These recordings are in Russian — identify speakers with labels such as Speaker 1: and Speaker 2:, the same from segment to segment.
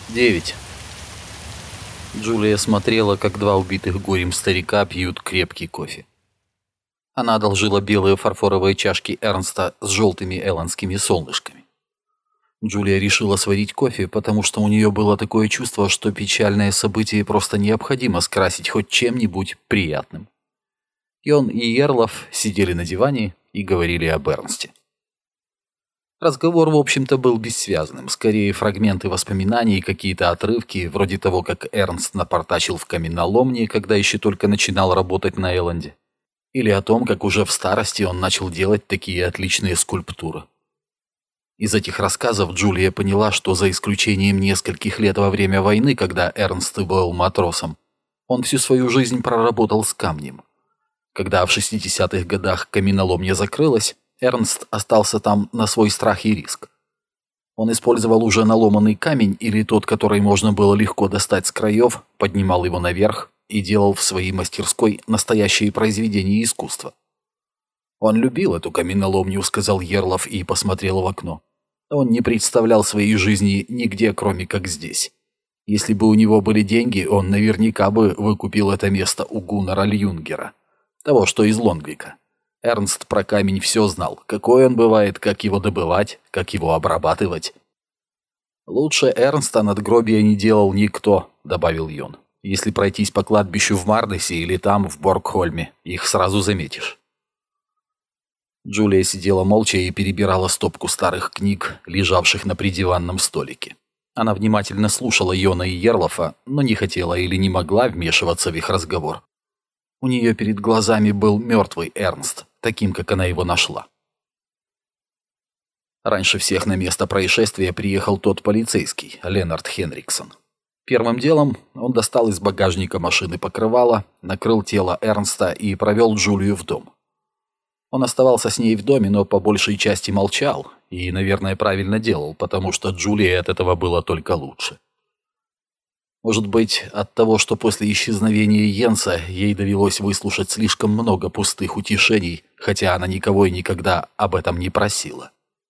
Speaker 1: 9. Джулия смотрела, как два убитых горем старика пьют крепкий кофе. Она одолжила белые фарфоровые чашки Эрнста с желтыми эландскими солнышками. Джулия решила сварить кофе, потому что у нее было такое чувство, что печальное событие просто необходимо скрасить хоть чем-нибудь приятным. Йон и Ерлов сидели на диване и говорили об Эрнсте. Разговор, в общем-то, был бессвязным, скорее фрагменты воспоминаний и какие-то отрывки, вроде того, как Эрнст напортачил в каменоломне, когда еще только начинал работать на Элленде, или о том, как уже в старости он начал делать такие отличные скульптуры. Из этих рассказов Джулия поняла, что за исключением нескольких лет во время войны, когда Эрнст был матросом, он всю свою жизнь проработал с камнем. Когда в 60-х годах каменоломня закрылась, Эрнст остался там на свой страх и риск. Он использовал уже наломанный камень или тот, который можно было легко достать с краев, поднимал его наверх и делал в своей мастерской настоящие произведения искусства. «Он любил эту каменоломню», — сказал Ерлов и посмотрел в окно. Он не представлял своей жизни нигде, кроме как здесь. Если бы у него были деньги, он наверняка бы выкупил это место у Гуннара Льюнгера, того, что из Лонгвика. Эрнст про камень все знал, какой он бывает, как его добывать, как его обрабатывать. «Лучше Эрнста надгробия не делал никто», — добавил Йон. «Если пройтись по кладбищу в Мардесе или там, в Боргхольме, их сразу заметишь». Джулия сидела молча и перебирала стопку старых книг, лежавших на придиванном столике. Она внимательно слушала Йона и Ерлофа, но не хотела или не могла вмешиваться в их разговор. У нее перед глазами был мертвый Эрнст, таким, как она его нашла. Раньше всех на место происшествия приехал тот полицейский, Ленард Хенриксон. Первым делом он достал из багажника машины покрывало, накрыл тело Эрнста и провел Джулию в дом. Он оставался с ней в доме, но по большей части молчал и, наверное, правильно делал, потому что Джулии от этого было только лучше. Может быть, от того, что после исчезновения Йенса ей довелось выслушать слишком много пустых утешений, хотя она никого и никогда об этом не просила.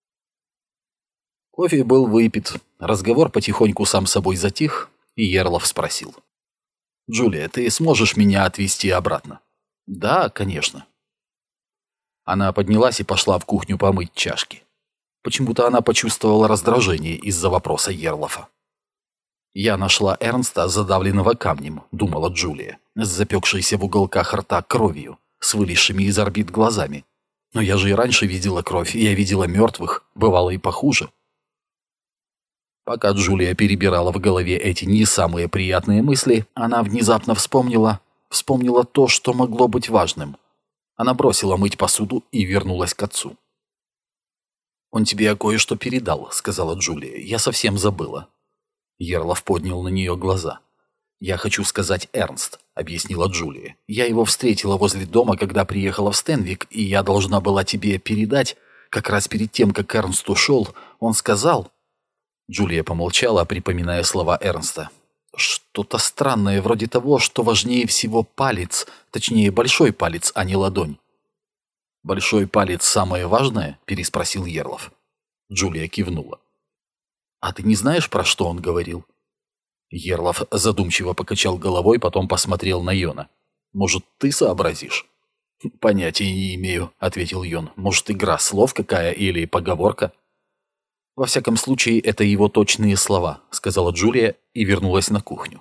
Speaker 1: Кофе был выпит, разговор потихоньку сам собой затих, и Ерлов спросил. «Джулия, ты сможешь меня отвезти обратно?» «Да, конечно». Она поднялась и пошла в кухню помыть чашки. Почему-то она почувствовала раздражение из-за вопроса Ерлофа. «Я нашла Эрнста, задавленного камнем», — думала Джулия, с запекшейся в уголках рта кровью, с вылезшими из орбит глазами. «Но я же и раньше видела кровь, я видела мертвых, бывало и похуже». Пока Джулия перебирала в голове эти не самые приятные мысли, она внезапно вспомнила то, что могло быть важным. Она бросила мыть посуду и вернулась к отцу. «Он тебе кое-что передал», — сказала Джулия. «Я совсем забыла». Ерлов поднял на нее глаза. «Я хочу сказать Эрнст», — объяснила Джулия. «Я его встретила возле дома, когда приехала в Стенвик, и я должна была тебе передать, как раз перед тем, как Эрнст ушел, он сказал...» Джулия помолчала, припоминая слова Эрнста. «Что-то странное, вроде того, что важнее всего палец, точнее большой палец, а не ладонь». «Большой палец самое важное?» – переспросил Ерлов. Джулия кивнула. «А ты не знаешь, про что он говорил?» Ерлов задумчиво покачал головой, потом посмотрел на Йона. «Может, ты сообразишь?» «Понятия не имею», — ответил Йон. «Может, игра слов какая или поговорка?» «Во всяком случае, это его точные слова», — сказала Джулия и вернулась на кухню.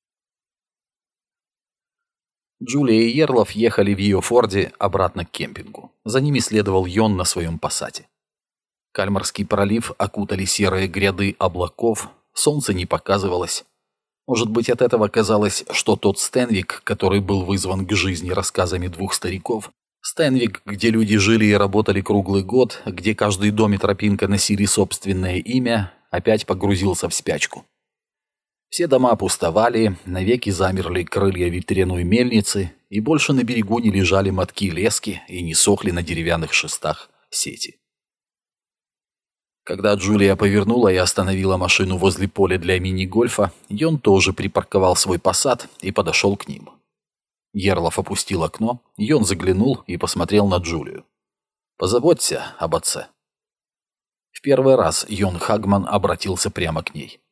Speaker 1: Джулия и Ерлов ехали в ее Форде обратно к кемпингу. За ними следовал Йон на своем пассате. Кальмарский пролив окутали серые гряды облаков, солнце не показывалось. Может быть, от этого казалось, что тот Стенвик, который был вызван к жизни рассказами двух стариков, Стенвик, где люди жили и работали круглый год, где каждый дом и тропинка носили собственное имя, опять погрузился в спячку. Все дома опустовали, навеки замерли крылья ветряной мельницы, и больше на берегу не лежали мотки лески и не сохли на деревянных шестах сети. Когда Джулия повернула и остановила машину возле поля для мини-гольфа, Йон тоже припарковал свой Пассат и подошел к ним. Ерлов опустил окно, Йон заглянул и посмотрел на Джулию. «Позаботься об отце». В первый раз Йон Хагман обратился прямо к ней.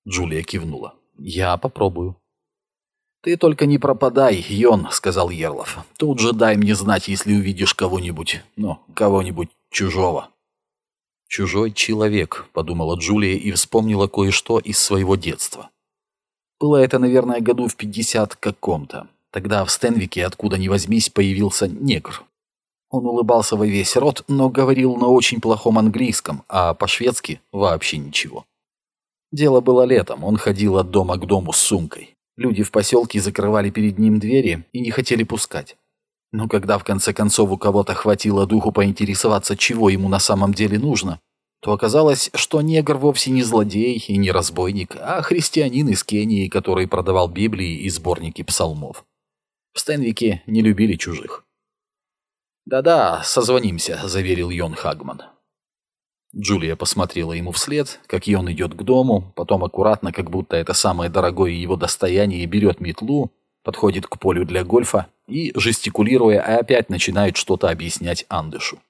Speaker 1: Джулия кивнула. «Я попробую». «Ты только не пропадай, Йон», — сказал Ерлов. «Тут же дай мне знать, если увидишь кого-нибудь, кого-нибудь чужого». «Чужой человек», — подумала Джулия и вспомнила кое-что из своего детства. Было это, наверное, году в 50 каком-то. Тогда в Стенвике, откуда ни возьмись, появился негр. Он улыбался во весь рот, но говорил на очень плохом английском, а по-шведски вообще ничего. Дело было летом, он ходил от дома к дому с сумкой. Люди в поселке закрывали перед ним двери и не хотели пускать. Но когда в конце концов у кого-то хватило духу поинтересоваться, чего ему на самом деле нужно, то оказалось, что негр вовсе не злодей и не разбойник, а христианин из Кении, который продавал Библии и сборники псалмов. В Стенвике не любили чужих. «Да-да, созвонимся», — заверил Йон Хагман. Джулия посмотрела ему вслед, как Йон идет к дому, потом аккуратно, как будто это самое дорогое его достояние, берет метлу, подходит к полю для гольфа и, жестикулируя, опять начинает что-то объяснять Андышу.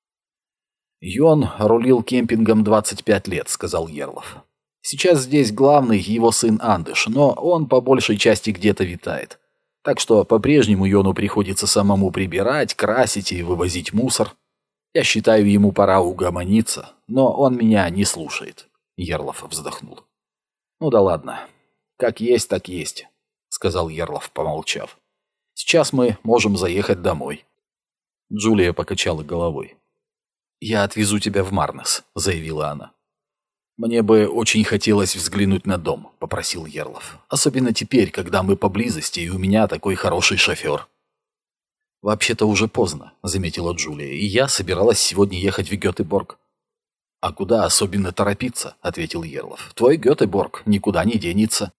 Speaker 1: «Йон рулил кемпингом 25 лет», — сказал Ерлов. «Сейчас здесь главный его сын Андыш, но он по большей части где-то витает. Так что по-прежнему Йону приходится самому прибирать, красить и вывозить мусор. Я считаю, ему пора угомониться, но он меня не слушает». Ерлов вздохнул. «Ну да ладно. Как есть, так есть», — сказал Ерлов, помолчав. «Сейчас мы можем заехать домой». Джулия покачала головой. «Я отвезу тебя в Марнес», — заявила она. «Мне бы очень хотелось взглянуть на дом», — попросил Ерлов. «Особенно теперь, когда мы поблизости, и у меня такой хороший шофер». «Вообще-то уже поздно», — заметила Джулия, «и я собиралась сегодня ехать в Гетеборг». «А куда особенно торопиться?» — ответил Ерлов. «Твой Гетеборг никуда не денется».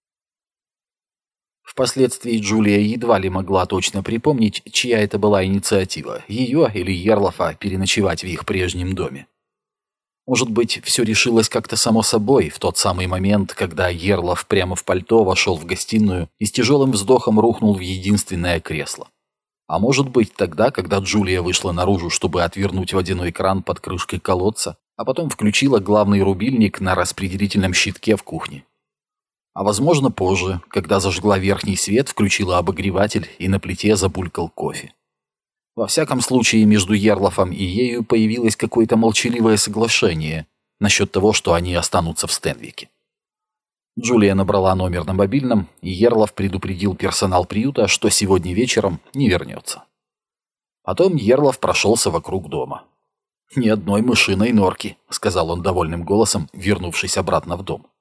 Speaker 1: Впоследствии Джулия едва ли могла точно припомнить, чья это была инициатива, ее или Ерлофа, переночевать в их прежнем доме. Может быть, все решилось как-то само собой в тот самый момент, когда Ерлов прямо в пальто вошел в гостиную и с тяжелым вздохом рухнул в единственное кресло. А может быть, тогда, когда Джулия вышла наружу, чтобы отвернуть водяной кран под крышкой колодца, а потом включила главный рубильник на распределительном щитке в кухне. А возможно, позже, когда зажгла верхний свет, включила обогреватель и на плите забулькал кофе. Во всяком случае, между Ерлофом и ею появилось какое-то молчаливое соглашение насчет того, что они останутся в Стенвике. Джулия набрала номер на мобильном, и Ерлов предупредил персонал приюта, что сегодня вечером не вернется. Потом Ерлов прошелся вокруг дома. «Ни одной мышиной норки», — сказал он довольным голосом, вернувшись обратно в дом.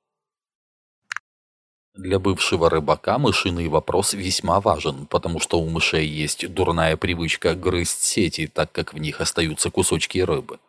Speaker 1: Для бывшего рыбака мышиный вопрос весьма важен, потому что у мышей есть дурная привычка грызть сети, так как в них остаются кусочки рыбы.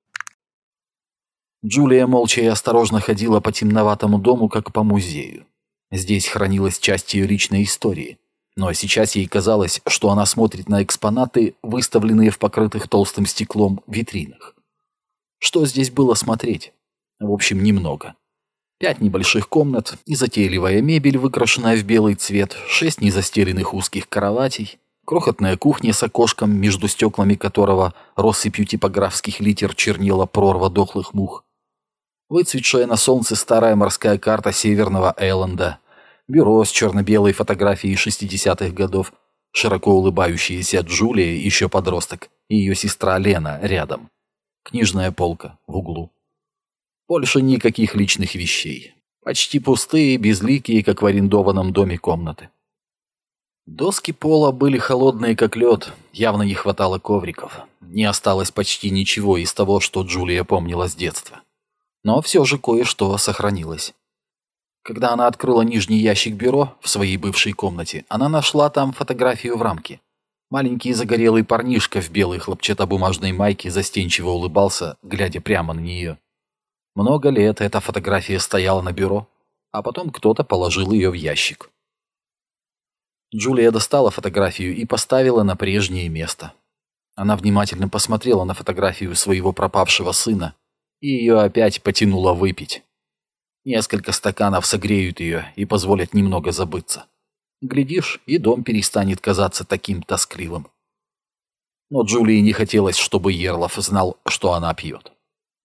Speaker 1: Джулия молча и осторожно ходила по темноватому дому, как по музею. Здесь хранилась часть ее личной истории, но сейчас ей казалось, что она смотрит на экспонаты, выставленные в покрытых толстым стеклом витринах. Что здесь было смотреть? В общем, немного. 5 небольших комнат и затейливая мебель, выкрашенная в белый цвет, 6 незастеленных узких кроватей, крохотная кухня с окошком, между стеклами которого россыпью типографских литер чернела прорва дохлых мух, выцветшая на солнце старая морская карта Северного Эйленда, бюро с черно-белой фотографией 60-х годов, широко улыбающаяся Джулия, еще подросток, и ее сестра Лена рядом, книжная полка в углу. Больше никаких личных вещей. Почти пустые, безликие, как в арендованном доме комнаты. Доски пола были холодные, как лед. Явно не хватало ковриков. Не осталось почти ничего из того, что Джулия помнила с детства. Но все же кое-что сохранилось. Когда она открыла нижний ящик бюро в своей бывшей комнате, она нашла там фотографию в рамке. Маленький загорелый парнишка в белой хлопчатобумажной майке застенчиво улыбался, глядя прямо на нее. Много лет эта фотография стояла на бюро, а потом кто-то положил ее в ящик. Джулия достала фотографию и поставила на прежнее место. Она внимательно посмотрела на фотографию своего пропавшего сына, и ее опять потянуло выпить. Несколько стаканов согреют ее и позволят немного забыться. Глядишь, и дом перестанет казаться таким тоскливым. Но Джулии не хотелось, чтобы Ерлов знал, что она пьет.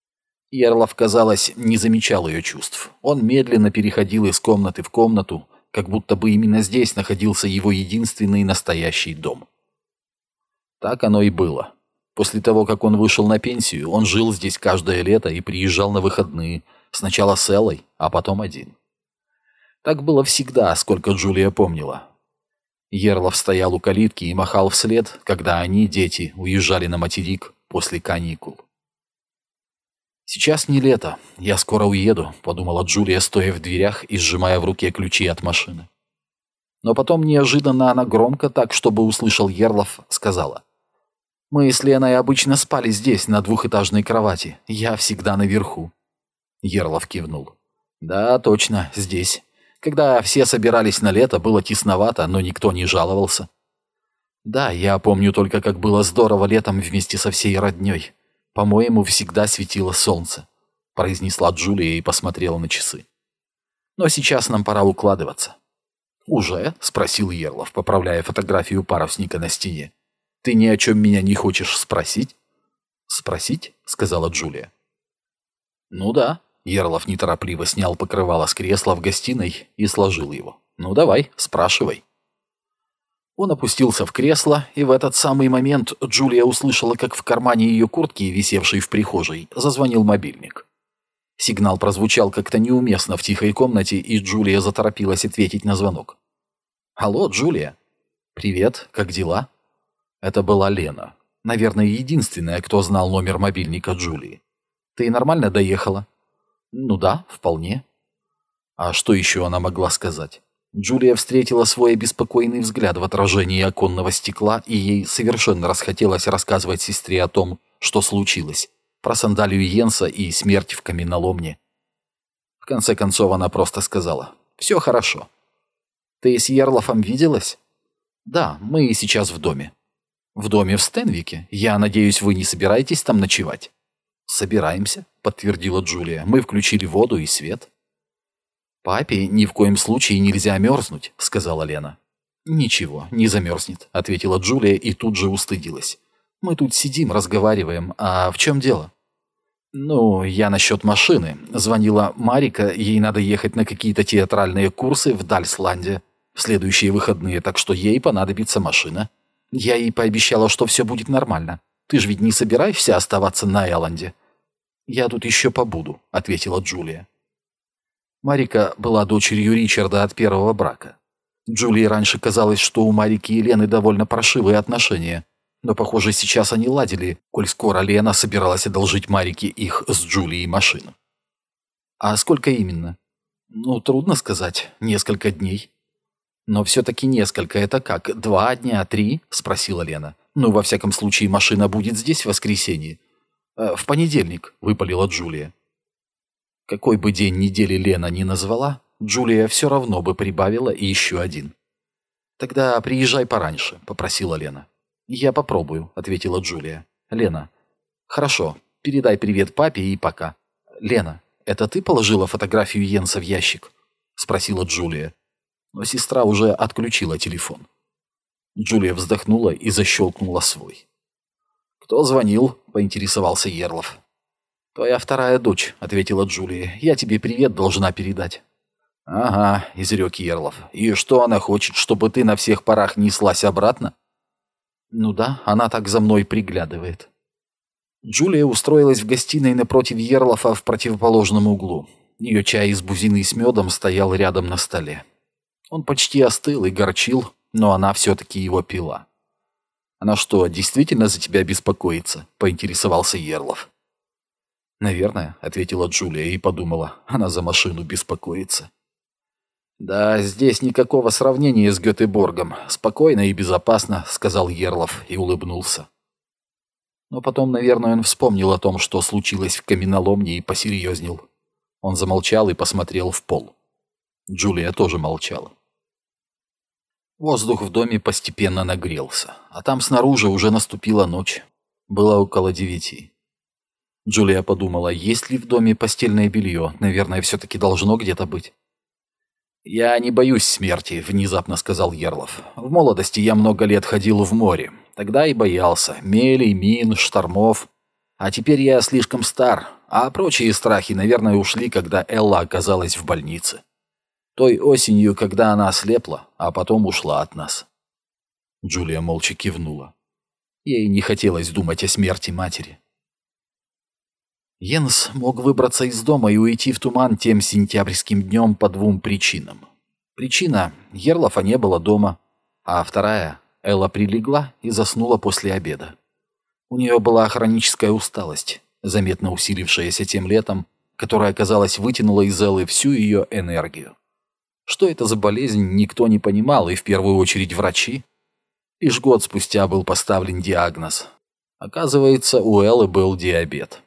Speaker 1: Ерлов, казалось, не замечал ее чувств. Он медленно переходил из комнаты в комнату, как будто бы именно здесь находился его единственный настоящий дом. Так оно и было. После того, как он вышел на пенсию, он жил здесь каждое лето и приезжал на выходные, сначала с Эллой, а потом один. Так было всегда, сколько Джулия помнила. Ерлов стоял у калитки и махал вслед, когда они, дети, уезжали на материк после каникул. «Сейчас не лето, я скоро уеду», — подумала Джулия, стоя в дверях и сжимая в руке ключи от машины. Но потом неожиданно она громко, так чтобы услышал Ерлов, сказала: «Мы с Леной обычно спали здесь, на двухэтажной кровати. Я всегда наверху». Ерлов кивнул. «Да, точно, здесь. Когда все собирались на лето, было тесновато, но никто не жаловался». «Да, я помню только, как было здорово летом вместе со всей роднёй. По-моему, всегда светило солнце», — произнесла Джулия и посмотрела на часы. «Но сейчас нам пора укладываться». «Уже?» — спросил Ерлов, поправляя фотографию парусника на стене. «Ты ни о чем меня не хочешь спросить?» «Спросить?» — сказала Джулия. «Ну да». Ерлов неторопливо снял покрывало с кресла в гостиной и сложил его. «Ну давай, спрашивай». Он опустился в кресло, и в этот самый момент Джулия услышала, как в кармане ее куртки, висевшей в прихожей, зазвонил мобильник. Сигнал прозвучал как-то неуместно в тихой комнате, и Джулия заторопилась ответить на звонок. «Алло, Джулия?» «Привет, как дела?» Это была Лена. Наверное, единственная, кто знал номер мобильника Джулии. «Ты нормально доехала?» «Ну да, вполне». А что еще она могла сказать? Джулия встретила свой обеспокоенный взгляд в отражении оконного стекла, и ей совершенно расхотелось рассказывать сестре о том, что случилось, про сандалию Йенса и смерть в каменоломне. В конце концов она просто сказала: «Все хорошо». «Ты с Ерлофом виделась?» «Да, мы сейчас в доме». «В доме в Стенвике? Я надеюсь, вы не собираетесь там ночевать?» «Собираемся», — подтвердила Джулия. «Мы включили воду и свет». «Папе ни в коем случае нельзя мерзнуть», — сказала Лена. «Ничего, не замерзнет», — ответила Джулия и тут же устыдилась. «Мы тут сидим, разговариваем. А в чем дело?» «Ну, я насчет машины. Звонила Марика, ей надо ехать на какие-то театральные курсы в Дальсланде в следующие выходные, так что ей понадобится машина. Я ей пообещала, что все будет нормально. Ты же ведь не собираешься оставаться на Элленде?» «Я тут еще побуду», — ответила Джулия. Марика была дочерью Ричарда от первого брака. Джулии раньше казалось, что у Марики и Лены довольно паршивые отношения, но, похоже, сейчас они ладили, коль скоро Лена собиралась одолжить Марике их с Джулией машину. «А сколько именно?» «Ну, трудно сказать. Несколько дней». «Но все-таки несколько. Это как, 2 дня, 3?» – спросила Лена. «Ну, во всяком случае, машина будет здесь в воскресенье». «В понедельник», – выпалила Джулия. Какой бы день недели Лена ни назвала, Джулия все равно бы прибавила и еще один. «Тогда приезжай пораньше», – попросила Лена. «Я попробую», – ответила Джулия. «Лена». «Хорошо, передай привет папе и пока». «Лена, это ты положила фотографию Йенса в ящик?» – спросила Джулия. Но сестра уже отключила телефон. Джулия вздохнула и защелкнула свой. «Кто звонил?» – поинтересовался Ерлов. «Твоя вторая дочь», — ответила Джулия. «Я тебе привет должна передать». «Ага», — изрек Ерлов. «И что она хочет, чтобы ты на всех парах неслась обратно?» «Ну да, она так за мной приглядывает». Джулия устроилась в гостиной напротив Ерлофа в противоположном углу. Ее чай из бузины с медом стоял рядом на столе. Он почти остыл и горчил, но она все-таки его пила. «Она что, действительно за тебя беспокоится?» — поинтересовался Ерлов. «Наверное», — ответила Джулия и подумала, она за машину беспокоится. «Да, здесь никакого сравнения с Гетеборгом. Спокойно и безопасно», — сказал Ерлов и улыбнулся. Но потом, наверное, он вспомнил о том, что случилось в каменоломне, и посерьезнел. Он замолчал и посмотрел в пол. Джулия тоже молчала. Воздух в доме постепенно нагрелся, а там снаружи уже наступила ночь. Было около 9. Джулия подумала, есть ли в доме постельное белье, наверное, все-таки должно где-то быть. «Я не боюсь смерти», — внезапно сказал Ерлов. «В молодости я много лет ходил в море. Тогда и боялся. Мелей, мин, штормов. А теперь я слишком стар. а прочие страхи, наверное, ушли, когда Элла оказалась в больнице. Той осенью, когда она ослепла, а потом ушла от нас». Джулия молча кивнула. Ей не хотелось думать о смерти матери. Йенс мог выбраться из дома и уйти в туман тем сентябрьским днем по двум причинам. Причина — Ерлафа не было дома, а вторая — Элла прилегла и заснула после обеда. У нее была хроническая усталость, заметно усилившаяся тем летом, которая, казалось, вытянула из Эллы всю ее энергию. Что это за болезнь, никто не понимал, и в первую очередь врачи. Лишь год спустя был поставлен диагноз. Оказывается, у Эллы был диабет.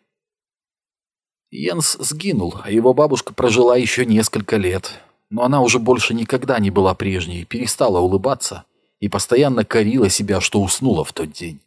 Speaker 1: Йенс сгинул, а его бабушка прожила еще несколько лет. Но она уже больше никогда не была прежней, перестала улыбаться и постоянно корила себя, что уснула в тот день.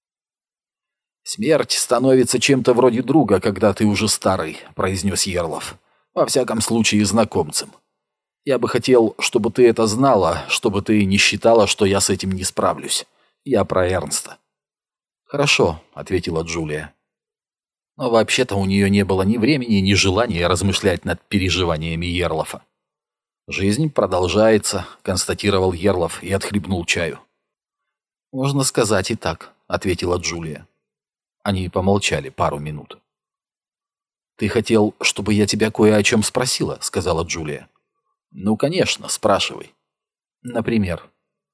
Speaker 1: «Смерть становится чем-то вроде друга, когда ты уже старый», — произнес Ерлаф. «Во всяком случае, знакомцем. Я бы хотел, чтобы ты это знала, чтобы ты не считала, что я с этим не справлюсь. Я про Эрнста». «Хорошо», — ответила Джулия. Но вообще-то у нее не было ни времени, ни желания размышлять над переживаниями Ерлафа. «Жизнь продолжается», — констатировал Ерлаф и отхлебнул чаю. «Можно сказать и так», — ответила Джулия. Они помолчали пару минут. «Ты хотел, чтобы я тебя кое о чем спросила?» — сказала Джулия. «Ну, конечно, спрашивай». «Например?»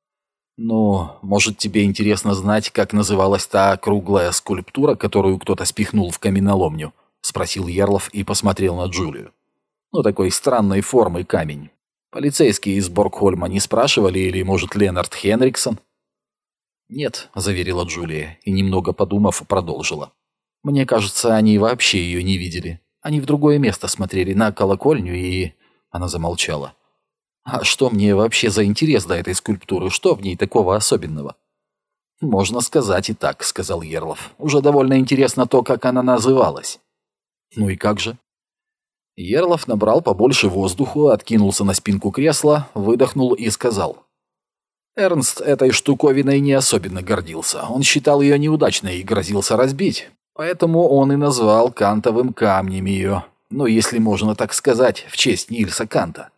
Speaker 1: «Ну, может, тебе интересно знать, как называлась та круглая скульптура, которую кто-то спихнул в каменоломню?» — спросил Ерлаф и посмотрел на Джулию. «Ну, такой странной формы камень. Полицейские из Боргхольма не спрашивали, или, может, Ленард Хенриксон?» «Нет», — заверила Джулия и, немного подумав, продолжила. «Мне кажется, они вообще ее не видели. Они в другое место смотрели, на колокольню, и...» Она замолчала. «А что мне вообще за интерес до этой скульптуры? Что в ней такого особенного?» «Можно сказать и так», — сказал Ерлаф. «Уже довольно интересно то, как она называлась». «Ну и как же?» Ерлаф набрал побольше воздуху, откинулся на спинку кресла, выдохнул и сказал. «Эрнст этой штуковиной не особенно гордился. Он считал ее неудачной и грозился разбить. Поэтому он и назвал кантовым камнем ее. Ну, если можно так сказать, в честь Нильса Канта».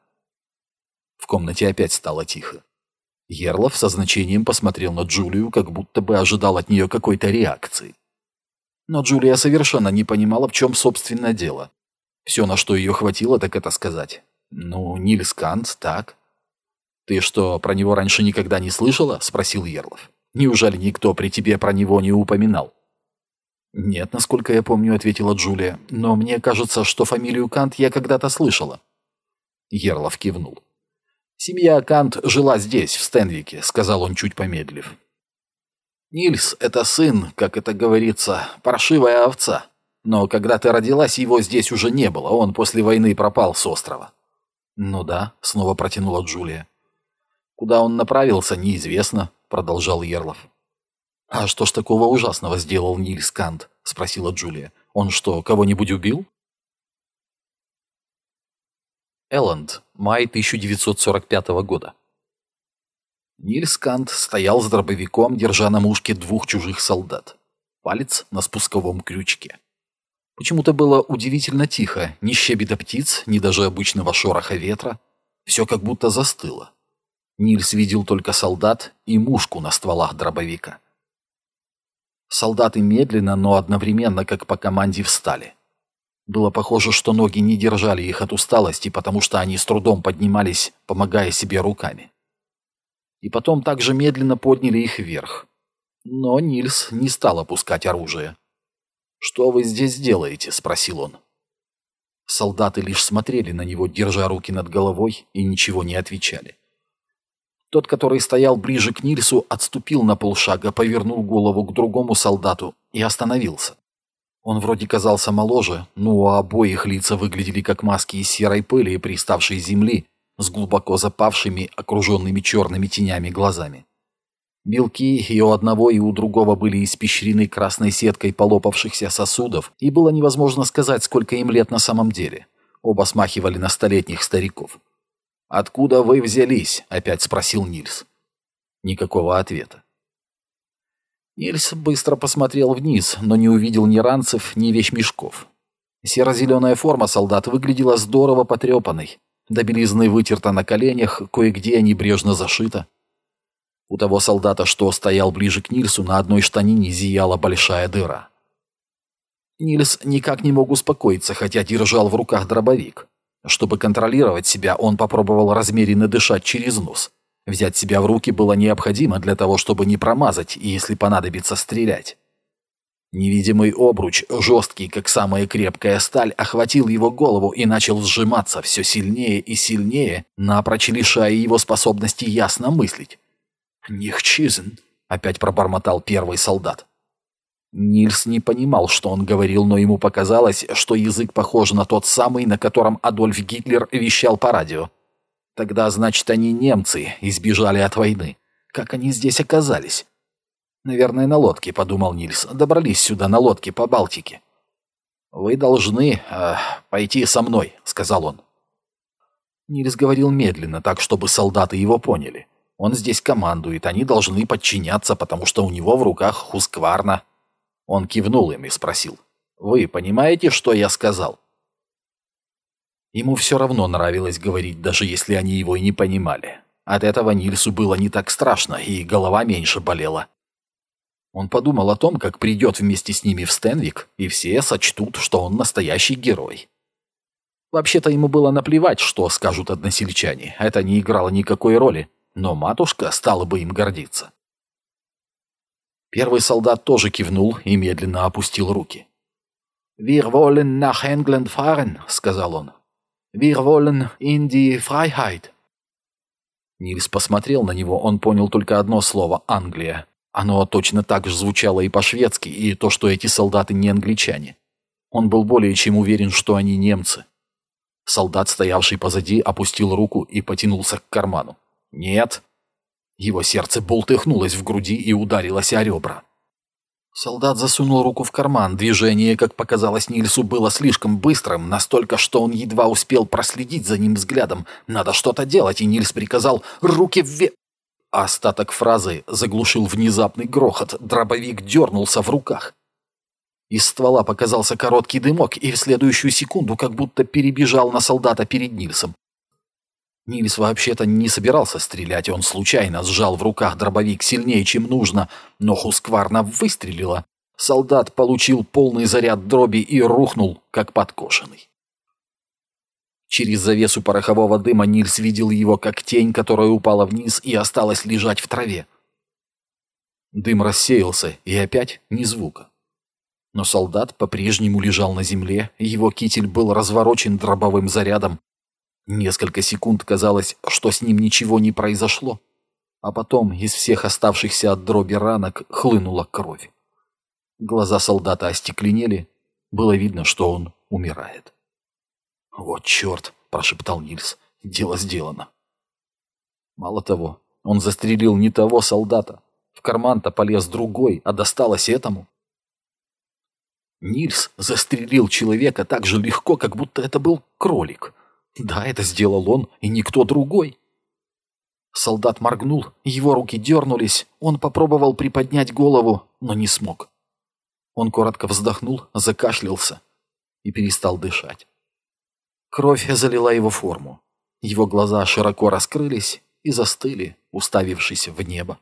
Speaker 1: В комнате опять стало тихо. Ерлаф со значением посмотрел на Джулию, как будто бы ожидал от нее какой-то реакции. Но Джулия совершенно не понимала, в чем собственно дело. Все, на что ее хватило, так это сказать. «Ну, Нильс Кант, так». «Ты что, про него раньше никогда не слышала?» — спросил Ерлаф. «Неужели никто при тебе про него не упоминал?» «Нет, насколько я помню», — ответила Джулия. «Но мне кажется, что фамилию Кант я когда-то слышала». Ерлаф кивнул. «Семья Кант жила здесь, в Стенвике», — сказал он, чуть помедлив. «Нильс — это сын, как это говорится, паршивая овца. Но когда ты родилась, его здесь уже не было, он после войны пропал с острова». «Ну да», — снова протянула Джулия. «Куда он направился, неизвестно», — продолжал Ерлаф. «А что ж такого ужасного сделал Нильс Кант?» — спросила Джулия. «Он что, кого-нибудь убил?» Элленд, май 1945 года. Нильс Кант стоял с дробовиком, держа на мушке двух чужих солдат. Палец на спусковом крючке. Почему-то было удивительно тихо, ни щебета птиц, ни даже обычного шороха ветра. Все как будто застыло. Нильс видел только солдат и мушку на стволах дробовика. Солдаты медленно, но одновременно, как по команде, встали. Было похоже, что ноги не держали их от усталости, потому что они с трудом поднимались, помогая себе руками. И потом также медленно подняли их вверх. Но Нильс не стал опускать оружие. «Что вы здесь делаете?» — спросил он. Солдаты лишь смотрели на него, держа руки над головой, и ничего не отвечали. Тот, который стоял ближе к Нильсу, отступил на полшага, повернул голову к другому солдату и остановился. Он вроде казался моложе, но у обоих лица выглядели как маски из серой пыли, приставшей земли, с глубоко запавшими, окруженными черными тенями глазами. Белки и у одного, и у другого были испещрены красной сеткой полопавшихся сосудов, и было невозможно сказать, сколько им лет на самом деле. Оба смахивали на столетних стариков. «Откуда вы взялись?» — опять спросил Нильс. Никакого ответа. Нильс быстро посмотрел вниз, но не увидел ни ранцев, ни вещмешков. Серо-зеленая форма солдат выглядела здорово потрепанной. До белизны вытерта на коленях, кое-где небрежно зашита. У того солдата, что стоял ближе к Нильсу, на одной штанине зияла большая дыра. Нильс никак не мог успокоиться, хотя держал в руках дробовик. Чтобы контролировать себя, он попробовал размеренно дышать через нос. Взять себя в руки было необходимо для того, чтобы не промазать и, если понадобится, стрелять. Невидимый обруч, жесткий, как самая крепкая сталь, охватил его голову и начал сжиматься все сильнее и сильнее, напрочь лишая его способности ясно мыслить. «Нихчизен», — опять пробормотал первый солдат. Нильс не понимал, что он говорил, но ему показалось, что язык похож на тот самый, на котором Адольф Гитлер вещал по радио. Тогда, значит, они немцы и сбежали от войны. Как они здесь оказались? «Наверное, на лодке», — подумал Нильс. «Добрались сюда на лодке по Балтике». «Вы должны пойти со мной», — сказал он. Нильс говорил медленно, так, чтобы солдаты его поняли. Он здесь командует, они должны подчиняться, потому что у него в руках Хускварна. Он кивнул им и спросил: «Вы понимаете, что я сказал?» Ему все равно нравилось говорить, даже если они его и не понимали. От этого Нильсу было не так страшно, и голова меньше болела. Он подумал о том, как придет вместе с ними в Стенвик, и все сочтут, что он настоящий герой. Вообще-то ему было наплевать, что скажут односельчане, это не играло никакой роли, но матушка стала бы им гордиться. Первый солдат тоже кивнул и медленно опустил руки. «Wir wollen nach England fahren», — сказал он. «Wir wollen in die Freiheit». Нильс посмотрел на него, он понял только одно слово — «Англия». Оно точно так же звучало и по-шведски, и то, что эти солдаты не англичане. Он был более чем уверен, что они немцы. Солдат, стоявший позади, опустил руку и потянулся к карману. «Нет». Его сердце бултыхнулось в груди и ударилось о ребра. Солдат засунул руку в карман. Движение, как показалось Нильсу, было слишком быстрым, настолько, что он едва успел проследить за ним взглядом. Надо что-то делать, и Нильс приказал «Руки вверх!». Остаток фразы заглушил внезапный грохот. Дробовик дернулся в руках. Из ствола показался короткий дымок, и в следующую секунду как будто перебежал на солдата перед Нильсом. Нильс вообще-то не собирался стрелять, он случайно сжал в руках дробовик сильнее, чем нужно, но Хускварна выстрелила. Солдат получил полный заряд дроби и рухнул, как подкошенный. Через завесу порохового дыма Нильс видел его, как тень, которая упала вниз и осталась лежать в траве. Дым рассеялся, и опять ни звука. Но солдат по-прежнему лежал на земле, его китель был разворочен дробовым зарядом. Несколько секунд казалось, что с ним ничего не произошло, а потом из всех оставшихся от дроби ранок хлынула кровь. Глаза солдата остекленели, было видно, что он умирает. «Вот черт!» – прошептал Нильс. «Дело сделано». Мало того, он застрелил не того солдата. В карман-то полез другой, а досталось этому. Нильс застрелил человека так же легко, как будто это был кролик. Да, это сделал он, и никто другой. Солдат моргнул, его руки дернулись, он попробовал приподнять голову, но не смог. Он коротко вздохнул, закашлялся и перестал дышать. Кровь залила его форму. Его глаза широко раскрылись и застыли, уставившись в небо.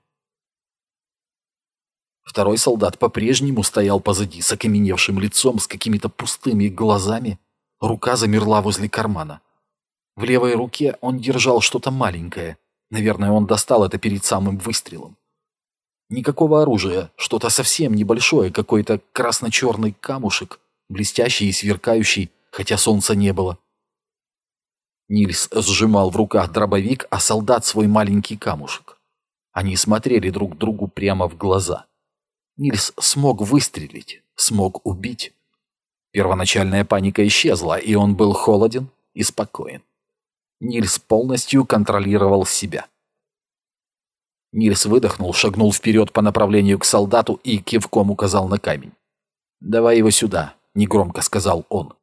Speaker 1: Второй солдат по-прежнему стоял позади с окаменевшим лицом, с какими-то пустыми глазами. Рука замерла возле кармана. В левой руке он держал что-то маленькое. Наверное, он достал это перед самым выстрелом. Никакого оружия, что-то совсем небольшое, какой-то красно-черный камушек, блестящий и сверкающий, хотя солнца не было. Нильс сжимал в руках дробовик, а солдат свой маленький камушек. Они смотрели друг другу прямо в глаза. Нильс смог выстрелить, смог убить. Первоначальная паника исчезла, и он был холоден и спокоен. Нильс полностью контролировал себя. Нильс выдохнул, шагнул вперед по направлению к солдату и кивком указал на камень. «Давай его сюда», — негромко сказал он.